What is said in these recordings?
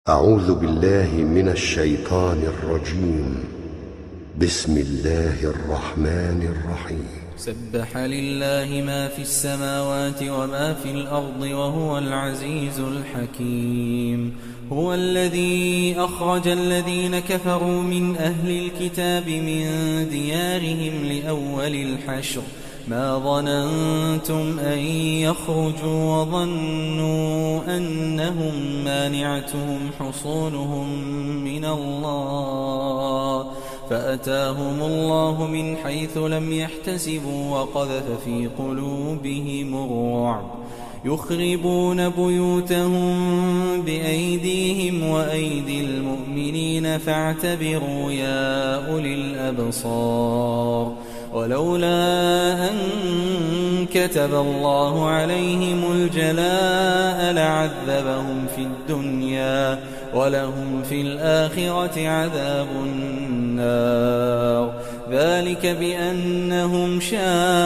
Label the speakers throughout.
Speaker 1: أعوذ بالله من الشيطان الرجيم. بسم الله الرحمن الرحيم.
Speaker 2: سبح لله ما في السماوات وما في الأرض وهو العزيز الحكيم. هو الذي أخرج الذين كفروا من أهل الكتاب من ديارهم لأول الحشر ما ظننتم أن يخرجوا وظنوا أنهم مانعتهم حصونهم من الله فأتاهم الله من حيث لم يحتسبوا وقذف في قلوبهم الرعب يخربون بيوتهم بأيديهم وأيدي المؤمنين فاعتبروا يا أولي الأبصار. ولولا أن كتب الله عليهم الجلاء لعذبهم في الدنيا ولهم في الآخرة عذاب النار. ذلك بأنهم شاقوا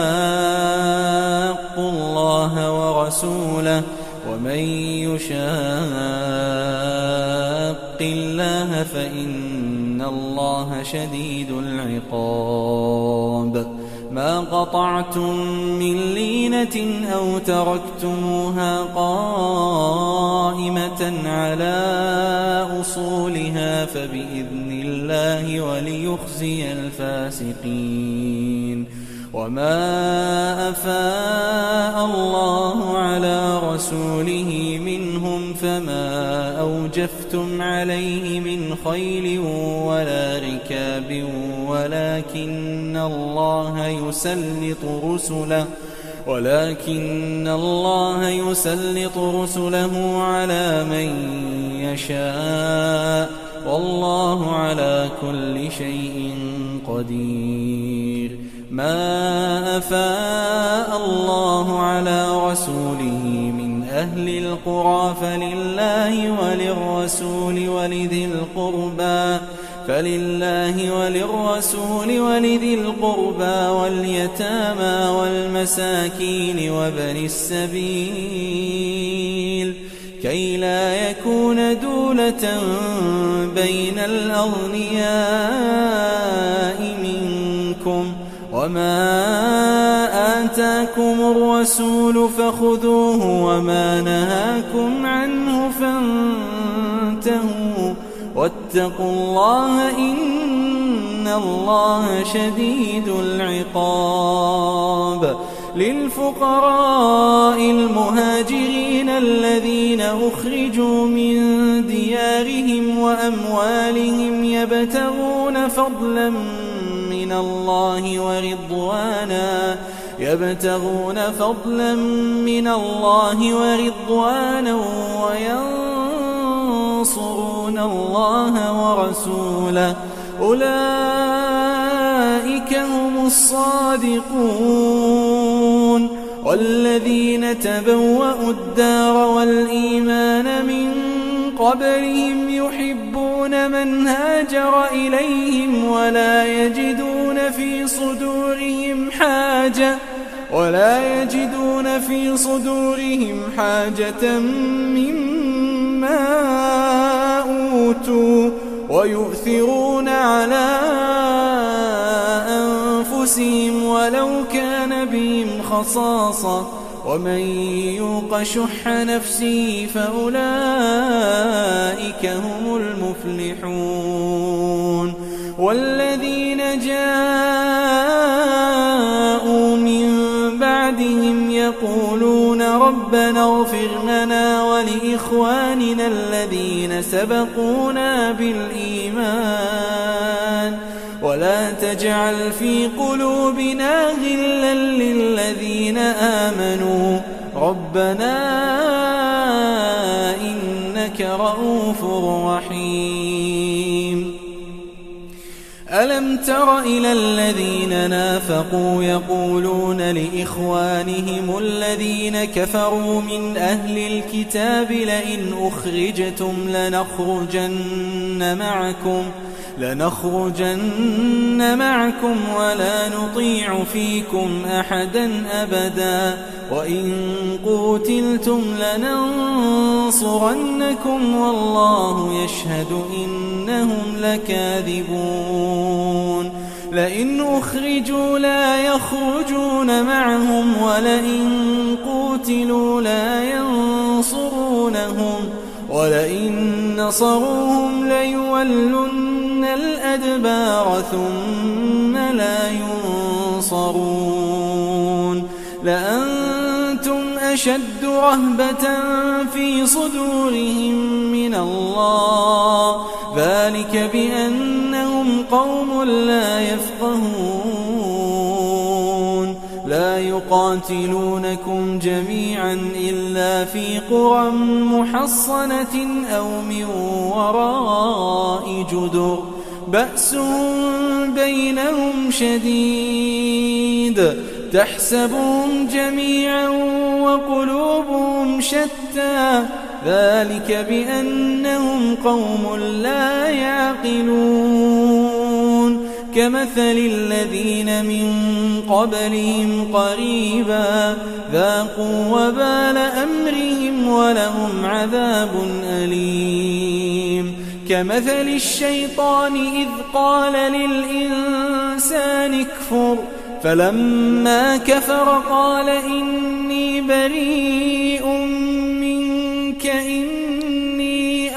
Speaker 2: الله ورسوله ومن يشاق الله فإن الله شديد العقاب. ما قطعتم من لينة أو تركتموها قائمة على أصولها فبإذن الله وليخزي الفاسقين. وما أفاء الله على رسوله منهم فما أوجفتم عليه من خيل ولا ركاب ولكن الله يسلط رسله على من يشاء والله على كل شيء قدير. ما أفاء الله على رسوله من أهل القرى فلله وللرسول ولذي القربى واليتامى والمساكين وابن السبيل كي لا يكون دولة بين الأغنياء منكم. وما آتاكم الرسول فخذوه وما نهاكم عنه فانتهوا واتقوا الله إن الله شديد العقاب. للفقراء المهاجرين الذين أخرجوا من ديارهم وأموالهم يبتغون فضلا من الله ورضوانا وينصرون الله ورسوله أولئك هم الصادقون. والذين تبوأوا الدار والإيمان من قبلهم يحبون من هاجر إليهم ولا يجدون في صدورهم حاجة مما أوتوا ويؤثرون على أنفسهم ولو كان بهم خصاصة ومن يوق شح نفسه فأولئك هم المفلحون. والذين جاءوا من بعدهم يقولون ربنا اغفر لنا ولإخواننا الذين سبقونا بالإيمان ولا تجعل في قلوبنا غلا للذين آمنوا ربنا إنك رؤوف رحيم. ألم تر إلى الذين نافقوا يقولون لإخوانهم الذين كفروا من أهل الكتاب لئن أخرجتم لنخرجن معكم ولا نطيع فيكم أحدا أبدا وإن قوتلتم لننصرنكم والله يشهد إنهم لكاذبون لئن أخرجوا لا يخرجون معهم ولئن قوتلوا لا ينصرونهم ولئن نصروهم ليولن الأدبار ثم لا ينصرون لأنتم أشد رهبة في صدورهم من الله ذلك بأنهم قوم لا يفقهون لا يقاتلونكم جميعا إلا في قرى محصنة أو من وراء جدر بأس بينهم شديد تحسبهم جميعا وقلوبهم شتى ذلك بأنهم قوم لا يعقلون كمثل الذين من قبلهم قريبا ذاقوا وبال أمرهم ولهم عذاب أليم كمثل الشيطان إذ قال للإنسان اكفر فلما كفر قال إني بريء منك إني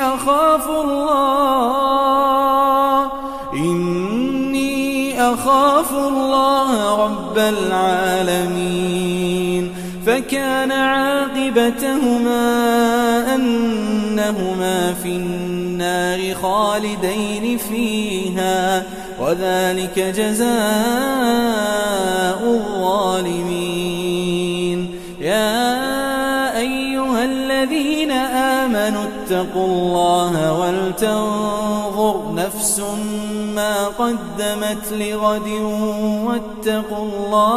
Speaker 2: أخاف الله رب العالمين فكان عاقبتهما أنهما في النار خالدين فيها وذلك جزاء الظالمين يا أيها الذين آمنوا اتقوا الله ولتنظر نفس ما قدمت لغد واتقوا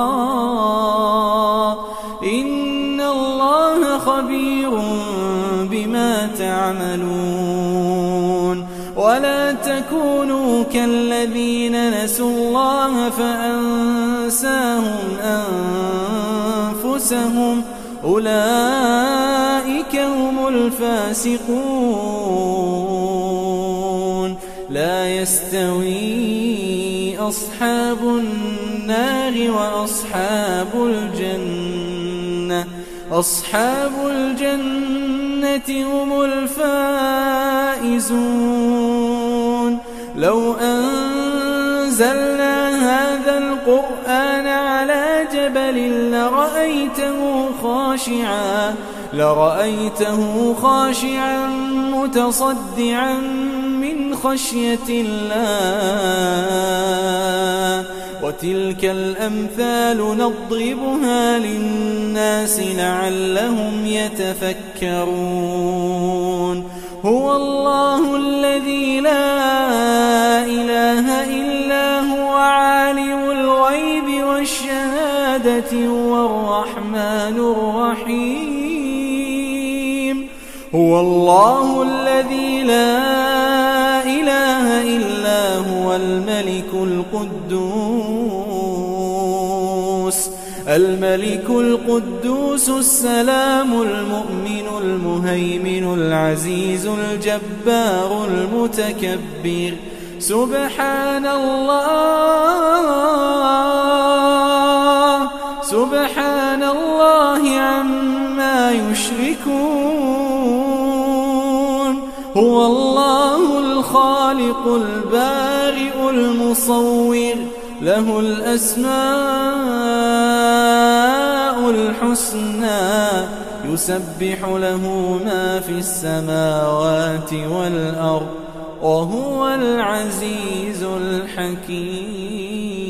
Speaker 2: الله إن الله خبير بما تعملون ولا تكونوا كالذين نسوا الله فأنساهم أنفسهم أولئك هم الفاسقون لا يستوي أصحاب النار وأصحاب الجنة أصحاب الجنة هم الفائزون لو أنزلنا هذا القرآن على جبل لرأيته خاشعا متصدعا من خشية الله وتلك الأمثال نضربها للناس لعلهم يتفكرون هو الله الذي لا إله إلا هو عالم الغيب والشهادة هو الرحمن الرحيم هو الله الذي لا إله إلا هو الملك القدوس السلام المؤمن المهيمن العزيز الجبار المتكبر سبحان الله عما يشركون هو الله الخالق البارئ المصور له الأسماء الحسنى يسبح له ما في السماوات والأرض وهو العزيز الحكيم